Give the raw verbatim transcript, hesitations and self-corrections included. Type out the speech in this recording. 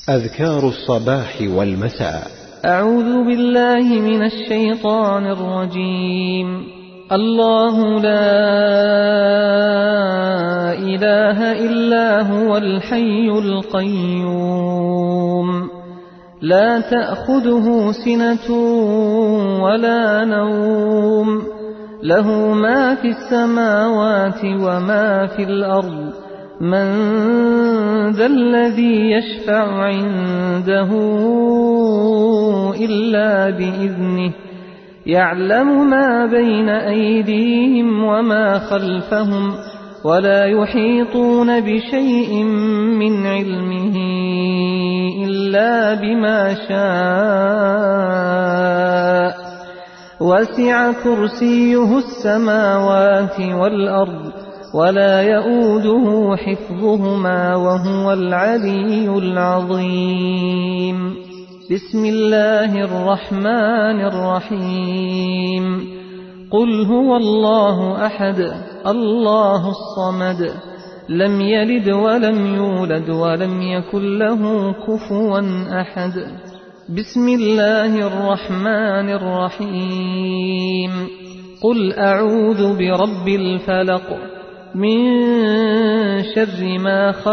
أذكار الصباح والمساء. أعوذ بالله من الشيطان الرجيم. الله لا إله إلا هو الحي القيوم لا تأخذه سنة ولا نوم له ما في السماوات وما في الأرض من ذا الذي يشفع عنده إلا بإذنه يعلم ما بين أيديهم وما خلفهم ولا يحيطون بشيء من علمه إلا بما شاء وسع كرسيه السماوات والأرض ولا يؤوده حفظهما وهو العلي العظيم. بسم الله الرحمن الرحيم. قل هو الله أحد الله الصمد لم يلد ولم يولد ولم يكن له كفوا أحد. بسم الله الرحمن الرحيم. قل أعوذ برب الفلق من شر ما خلق